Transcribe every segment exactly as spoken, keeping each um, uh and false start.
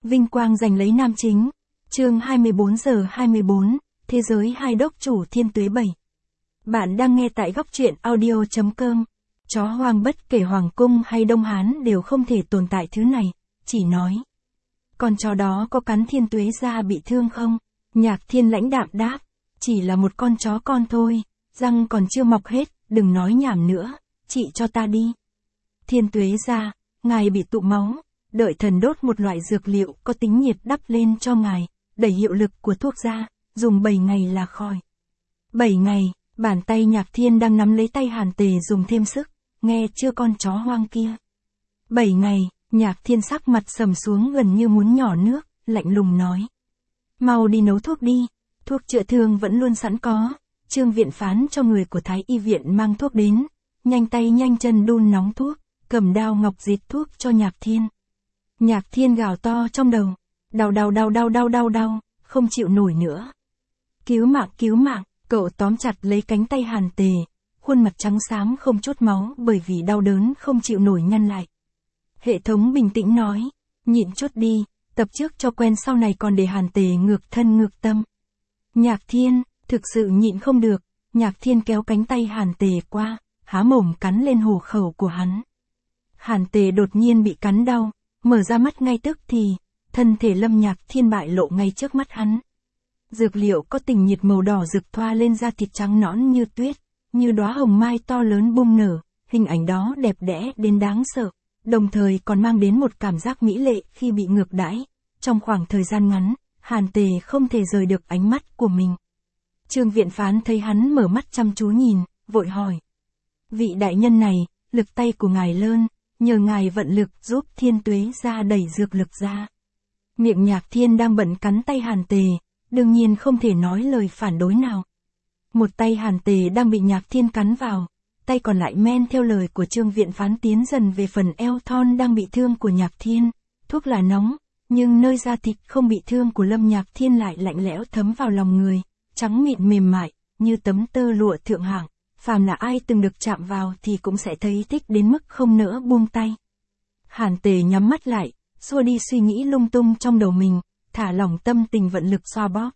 Vinh quang giành lấy nam chính. Chương hai mươi bốn giờ hai mươi bốn, Thế giới hai đốc chủ Thiên Tuế bảy. Bạn đang nghe tại góc truyện audio chấm com. Chó hoang bất kể Hoàng Cung hay Đông Hán đều không thể tồn tại thứ này, chỉ nói. Con chó đó có cắn Thiên Tuế ra bị thương không? Nhạc Thiên lãnh đạm đáp. Chỉ là một con chó con thôi, răng còn chưa mọc hết, đừng nói nhảm nữa, trị cho ta đi. Thiên Tuế ra, ngài bị tụ máu, đợi thần đốt một loại dược liệu có tính nhiệt đắp lên cho ngài, đẩy hiệu lực của thuốc ra, dùng bảy ngày là khỏi. bảy ngày, bàn tay Nhạc Thiên đang nắm lấy tay Hàn Tề dùng thêm sức, nghe chưa con chó hoang kia. bảy ngày, Nhạc Thiên sắc mặt sầm xuống gần như muốn nhỏ nước, lạnh lùng nói. Mau đi nấu thuốc đi, thuốc chữa thương vẫn luôn sẵn có. Trương Viện phán cho người của Thái Y viện mang thuốc đến, nhanh tay nhanh chân đun nóng thuốc, cầm đao ngọc diệt thuốc cho Nhạc Thiên. Nhạc Thiên gào to trong đầu, đau đau đau đau đau đau đau, không chịu nổi nữa. Cứu mạng cứu mạng, cậu tóm chặt lấy cánh tay Hàn Tề, khuôn mặt trắng xám không chút máu bởi vì đau đớn không chịu nổi nhăn lại. Hệ thống bình tĩnh nói, nhịn chút đi, tập trước cho quen sau này còn để Hàn Tề ngược thân ngược tâm. Nhạc Thiên, thực sự nhịn không được, Nhạc Thiên kéo cánh tay Hàn Tề qua, há mồm cắn lên hổ khẩu của hắn. Hàn Tề đột nhiên bị cắn đau, mở ra mắt ngay tức thì, thân thể Lâm Nhạc Thiên bại lộ ngay trước mắt hắn. Dược liệu có tình nhiệt màu đỏ rực thoa lên da thịt trắng nõn như tuyết, như đóa hồng mai to lớn bung nở, hình ảnh đó đẹp đẽ đến đáng sợ, đồng thời còn mang đến một cảm giác mỹ lệ khi bị ngược đãi. Trong khoảng thời gian ngắn, Hàn Tề không thể rời được ánh mắt của mình. Trương Viện phán thấy hắn mở mắt chăm chú nhìn, vội hỏi. Vị đại nhân này, lực tay của ngài lớn, nhờ ngài vận lực giúp Thiên Tuế ra đẩy dược lực ra. Miệng Nhạc Thiên đang bận cắn tay Hàn Tề, đương nhiên không thể nói lời phản đối nào. Một tay Hàn Tề đang bị Nhạc Thiên cắn vào, tay còn lại men theo lời của Trương Viện phán tiến dần về phần eo thon đang bị thương của Nhạc Thiên. Thuốc là nóng, nhưng nơi da thịt không bị thương của Lâm Nhạc Thiên lại lạnh lẽo thấm vào lòng người, trắng mịn mềm mại, như tấm tơ lụa thượng hạng. Phàm là ai từng được chạm vào thì cũng sẽ thấy thích đến mức không nỡ buông tay. Hàn Tề nhắm mắt lại, xua đi suy nghĩ lung tung trong đầu mình, thả lỏng tâm tình vận lực xoa bóp.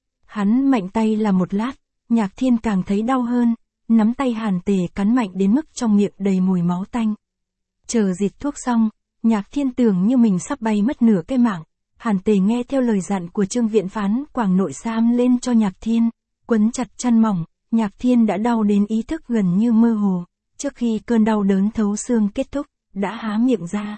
Hắn mạnh tay là một lát, Nhạc Thiên càng thấy đau hơn, nắm tay Hàn Tề cắn mạnh đến mức trong miệng đầy mùi máu tanh. Chờ dịt thuốc xong, Nhạc Thiên tưởng như mình sắp bay mất nửa cái mạng. Hàn Tề nghe theo lời dặn của Trương Viện phán quàng nội sam lên cho Nhạc Thiên, quấn chặt chăn mỏng. Nhạc Thiên đã đau đến ý thức gần như mơ hồ, trước khi cơn đau đớn thấu xương kết thúc, đã há miệng ra.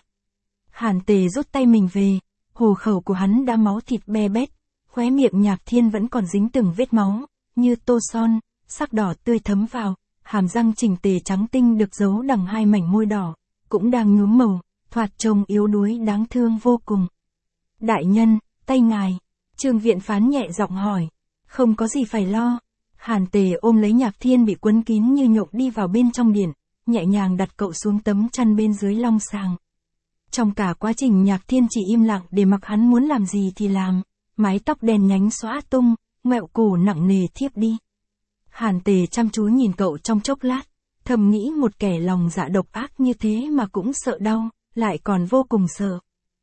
Hàn Tề rút tay mình về, hổ khẩu của hắn đã máu thịt be bét, khóe miệng Nhạc Thiên vẫn còn dính từng vết máu, như tô son, sắc đỏ tươi thấm vào, hàm răng chỉnh tề trắng tinh được giấu đằng hai mảnh môi đỏ, cũng đang nhuốm màu, thoạt trông yếu đuối đáng thương vô cùng. Đại nhân, tay ngài, Trương Viện phán nhẹ giọng hỏi, không có gì phải lo. Hàn Tề ôm lấy Nhạc Thiên bị quấn kín như nhộng đi vào bên trong điện, nhẹ nhàng đặt cậu xuống tấm chăn bên dưới long sàng. Trong cả quá trình Nhạc Thiên chỉ im lặng để mặc hắn muốn làm gì thì làm, mái tóc đen nhánh xõa tung, ngẹo cổ nặng nề thiếp đi. Hàn Tề chăm chú nhìn cậu trong chốc lát, thầm nghĩ một kẻ lòng dạ độc ác như thế mà cũng sợ đau, lại còn vô cùng sợ.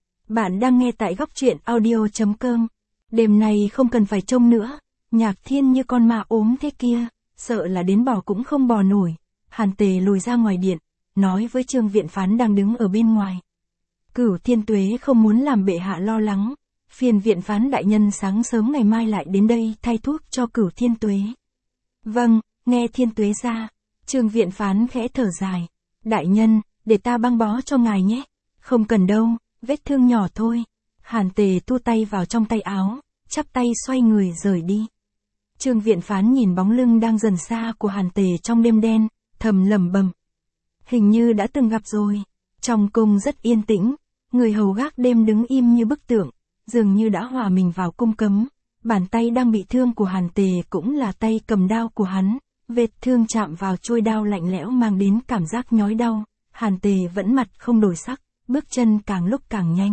Bạn đang nghe tại góc truyện audio chấm com. Đêm nay không cần phải trông nữa. Nhạc Thiên như con ma ốm thế kia, sợ là đến bò cũng không bò nổi. Hàn Tề lùi ra ngoài điện, nói với Trương Viện phán đang đứng ở bên ngoài. Cửu Thiên Tuế không muốn làm bệ hạ lo lắng, phiền Viện phán đại nhân sáng sớm ngày mai lại đến đây thay thuốc cho Cửu Thiên Tuế. Vâng, nghe Thiên Tuế ra. Trương Viện phán khẽ thở dài. Đại nhân, để ta băng bó cho ngài nhé. Không cần đâu, vết thương nhỏ thôi. Hàn Tề thu tay vào trong tay áo, chắp tay xoay người rời đi. Trương Viện phán nhìn bóng lưng đang dần xa của Hàn Tề trong đêm đen, thầm lẩm bẩm. Hình như đã từng gặp rồi. Trong cung rất yên tĩnh, người hầu gác đêm đứng im như bức tượng, dường như đã hòa mình vào cung cấm. Bàn tay đang bị thương của Hàn Tề cũng là tay cầm đao của hắn, vết thương chạm vào chuôi đao lạnh lẽo mang đến cảm giác nhói đau. Hàn Tề vẫn mặt không đổi sắc, bước chân càng lúc càng nhanh.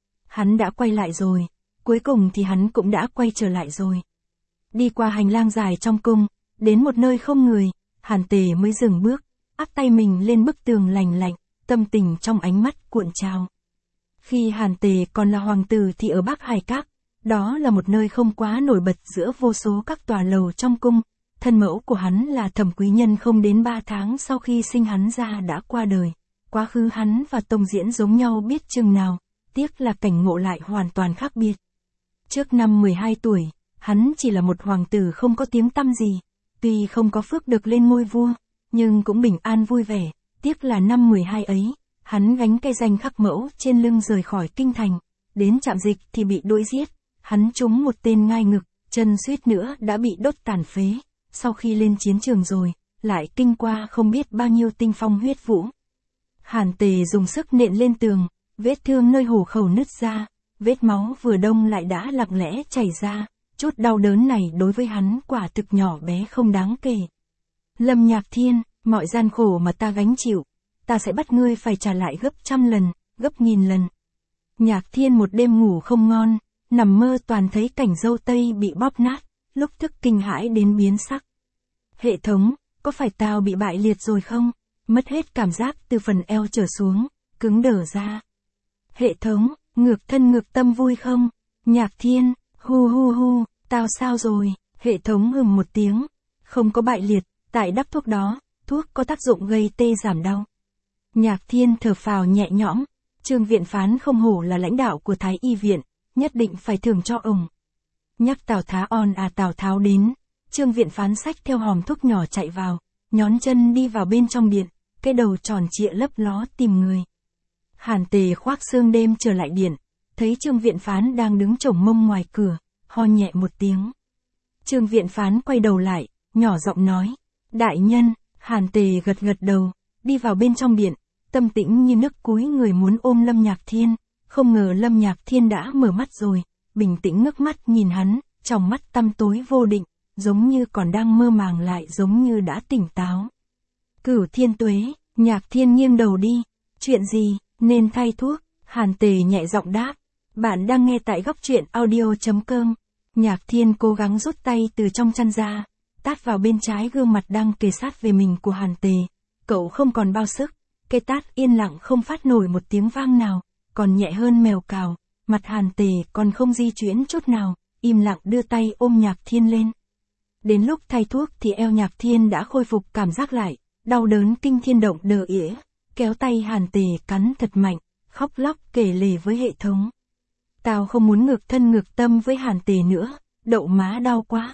Hắn đã quay lại rồi, cuối cùng thì hắn cũng đã quay trở lại rồi. Đi qua hành lang dài trong cung, đến một nơi không người, Hàn Tề mới dừng bước, áp tay mình lên bức tường lành lạnh, tâm tình trong ánh mắt cuộn trào. Khi Hàn Tề còn là hoàng tử thì ở Bắc Hải Các, đó là một nơi không quá nổi bật giữa vô số các tòa lầu trong cung. Thân mẫu của hắn là Thẩm Quý Nhân không đến ba tháng sau khi sinh hắn ra đã qua đời. Quá khứ hắn và Tông Diễn giống nhau biết chừng nào, tiếc là cảnh ngộ lại hoàn toàn khác biệt. Trước năm mười hai tuổi, hắn chỉ là một hoàng tử không có tiếng tăm gì, tuy không có phước được lên ngôi vua, nhưng cũng bình an vui vẻ, tiếc là năm mười hai ấy, hắn gánh cây danh khắc mẫu trên lưng rời khỏi kinh thành, đến trạm dịch thì bị đuổi giết, hắn trúng một tên ngai ngực, chân suýt nữa đã bị đốt tàn phế, sau khi lên chiến trường rồi, lại kinh qua không biết bao nhiêu tinh phong huyết vũ. Hàn Tề dùng sức nện lên tường, vết thương nơi hổ khẩu nứt ra, vết máu vừa đông lại đã lặng lẽ chảy ra, chút đau đớn này đối với hắn quả thực nhỏ bé không đáng kể. Lâm Nhạc Thiên, mọi gian khổ mà ta gánh chịu, ta sẽ bắt ngươi phải trả lại gấp trăm lần, gấp nghìn lần. Nhạc Thiên một đêm ngủ không ngon, nằm mơ toàn thấy cảnh dâu tây bị bóp nát, lúc thức kinh hãi đến biến sắc. Hệ thống, có phải tao bị bại liệt rồi không? Mất hết cảm giác từ phần eo trở xuống, cứng đờ ra. Hệ thống, ngược thân ngược tâm vui không? Nhạc Thiên, hu hu hu, tao sao rồi? Hệ thống hừm một tiếng, không có bại liệt, tại đắp thuốc đó, thuốc có tác dụng gây tê giảm đau. Nhạc Thiên thở phào nhẹ nhõm, Trương Viện Phán không hổ là lãnh đạo của Thái Y Viện, nhất định phải thưởng cho ông. Nhắc Tào Tháo on à Tào Tháo đến, Trương Viện Phán xách theo hòm thuốc nhỏ chạy vào, nhón chân đi vào bên trong điện, cái đầu tròn trịa lấp ló tìm người. Hàn Tề khoác xương đêm trở lại điện, thấy Trương Viện Phán đang đứng chổng mông ngoài cửa, ho nhẹ một tiếng. Trương Viện Phán quay đầu lại, nhỏ giọng nói, đại nhân. Hàn Tề gật gật đầu, đi vào bên trong điện, tâm tĩnh như nước cúi người muốn ôm Lâm Nhạc Thiên, không ngờ Lâm Nhạc Thiên đã mở mắt rồi, bình tĩnh ngước mắt nhìn hắn, trong mắt tăm tối vô định, giống như còn đang mơ màng lại giống như đã tỉnh táo. Cửu Thiên Tuế, Nhạc Thiên nghiêng đầu đi, chuyện gì, nên thay thuốc, Hàn Tề nhẹ giọng đáp, bạn đang nghe tại góc truyện audio chấm com. Nhạc Thiên cố gắng rút tay từ trong chăn ra, tát vào bên trái gương mặt đang kề sát về mình của Hàn Tề, cậu không còn bao sức, cây tát yên lặng không phát nổi một tiếng vang nào, còn nhẹ hơn mèo cào, mặt Hàn Tề còn không di chuyển chút nào, im lặng đưa tay ôm Nhạc Thiên lên. Đến lúc thay thuốc thì eo Nhạc Thiên đã khôi phục cảm giác lại, đau đớn kinh thiên động đờ ỉa, kéo tay Hàn Tề cắn thật mạnh, khóc lóc kể lể với hệ thống. Tao không muốn ngược thân ngược tâm với Hàn Tề nữa, đậu má đau quá.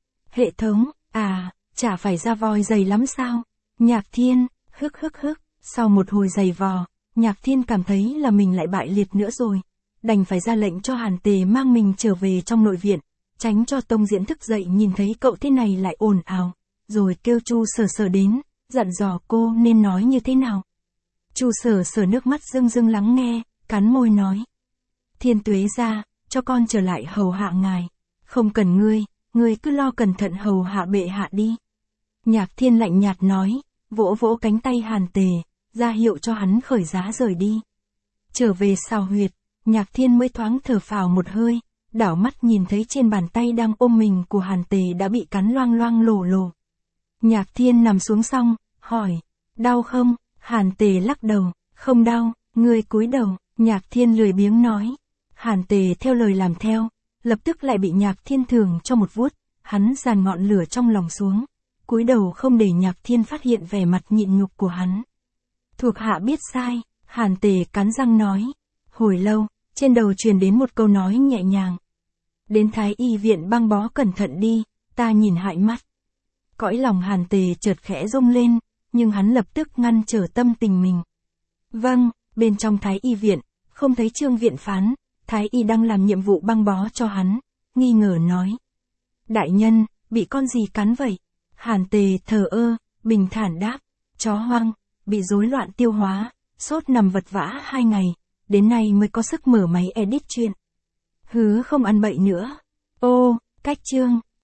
Hệ thống, à, chả phải ra voi dày lắm sao? Nhạc Thiên, hức hức hức, sau một hồi giày vò, Nhạc Thiên cảm thấy là mình lại bại liệt nữa rồi. Đành phải ra lệnh cho Hàn Tề mang mình trở về trong nội viện, tránh cho Tông Diễn thức dậy nhìn thấy cậu thế này lại ồn ào, rồi kêu Chu Sở Sở đến, dặn dò cô nên nói như thế nào. Chu Sở Sở nước mắt rưng rưng lắng nghe, cắn môi nói. Thiên Tuế ra, cho con trở lại hầu hạ ngài. Không cần ngươi, ngươi cứ lo cẩn thận hầu hạ bệ hạ đi. Nhạc Thiên lạnh nhạt nói, vỗ vỗ cánh tay Hàn Tề, ra hiệu cho hắn khởi giá rời đi. Trở về Sào Huyệt, Nhạc Thiên mới thoáng thở phào một hơi, đảo mắt nhìn thấy trên bàn tay đang ôm mình của Hàn Tề đã bị cắn loang loang lổ lổ. Nhạc Thiên nằm xuống xong, hỏi, đau không? Hàn Tề lắc đầu, không đau, ngươi cúi đầu. Nhạc Thiên lười biếng nói. Hàn Tề theo lời làm theo, lập tức lại bị Nhạc Thiên thưởng cho một vuốt, hắn dàn ngọn lửa trong lòng xuống, cúi đầu không để Nhạc Thiên phát hiện vẻ mặt nhịn nhục của hắn. Thuộc hạ biết sai, Hàn Tề cắn răng nói. Hồi lâu, trên đầu truyền đến một câu nói nhẹ nhàng. Đến Thái Y Viện băng bó cẩn thận đi, ta nhìn hại mắt. Cõi lòng Hàn Tề chợt khẽ rung lên, nhưng hắn lập tức ngăn trở tâm tình mình. Vâng, bên trong Thái Y Viện, không thấy Trương Viện Phán, Thái Y đang làm nhiệm vụ băng bó cho hắn, nghi ngờ nói. Đại nhân, bị con gì cắn vậy? Hàn Tề thờ ơ, bình thản đáp, chó hoang, bị rối loạn tiêu hóa, sốt nằm vật vã hai ngày, đến nay mới có sức mở máy edit chuyện. Hứa không ăn bậy nữa. Ô, cách chương.